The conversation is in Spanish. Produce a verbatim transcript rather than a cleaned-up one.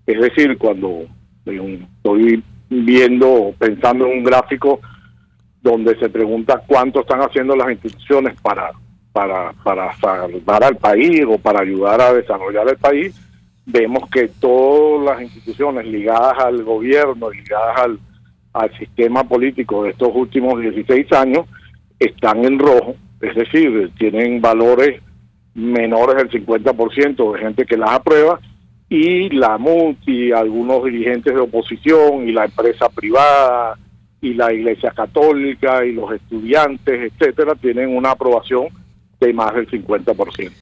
Es decir, cuando estoy viendo, pensando en un gráfico donde se pregunta cuánto están haciendo las instituciones para, para, para salvar al país o para ayudar a desarrollar el país, vemos que todas las instituciones ligadas al gobierno, ligadas al, al sistema político de estos últimos dieciséis años, están en rojo, es decir, tienen valores menores del cincuenta por ciento de gente que las aprueba, y la multi, algunos dirigentes de oposición y la empresa privada y la Iglesia Católica y los estudiantes, etcétera, tienen una aprobación de más del cincuenta por ciento.